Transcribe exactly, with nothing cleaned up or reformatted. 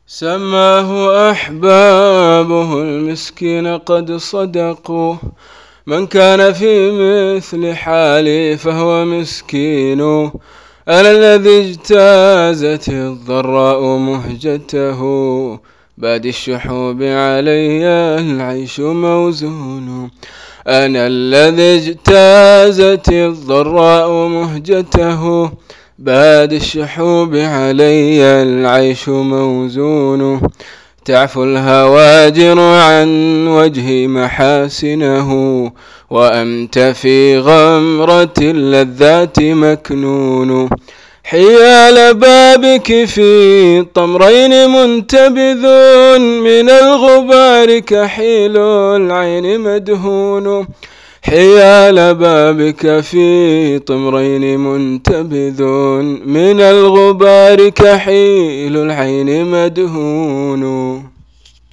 سماه أحبابه المسكين قد صدقوا، من كان في مثل حالي فهو مسكين. أنا الذي اجتازت الضراء مهجته، بعد الشحوب علي العيش موزون. أنا الذي اجتازت الضراء مهجته، بعد الشحوب علي العيش موزون. تعفو الهواجر عن وجهي محاسنه، وأنت في غمرة اللذات مكنون. حيال بابك في طمرين منتبذون، من الغبار كحيل العين مدهون. حيال بابك في طمرين منتبذون، من الغبار كحيل العين مدهون.